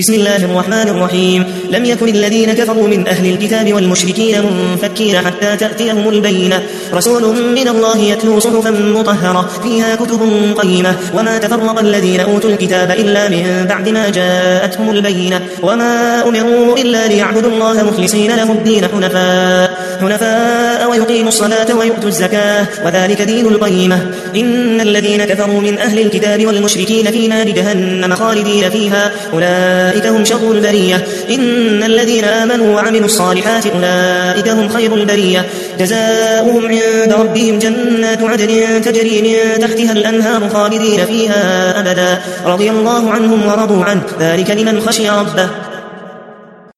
بسم الله الرحمن الرحيم. لم يكن الذين كفروا من أهل الكتاب والمشركين منفكين حتى تأتيهم البينة، رسول من الله يتلو صحفا مطهرة فيها كتب قيمة. وما تفرق الذين أوتوا الكتاب إلا من بعد ما جاءتهم البينة، وما أمروا إلا ليعبدوا الله مخلصين له الدين حنفاء ويقيموا الصلاة ويؤتوا الزكاة، وذلك دين القيمة. إن الذين كفروا من أهل الكتاب والمشركين في نار جهنم خالدين فيها، أولئك هم شر البرية. إن الذين آمنوا وعملوا الصالحات أولئك هم خير البرية، جزاؤهم عند ربهم جنات عدن تجري من تحتها الأنهار خالدين فيها أبدا، رضي الله عنهم ورضوا عنه، ذلك لمن خشي ربه.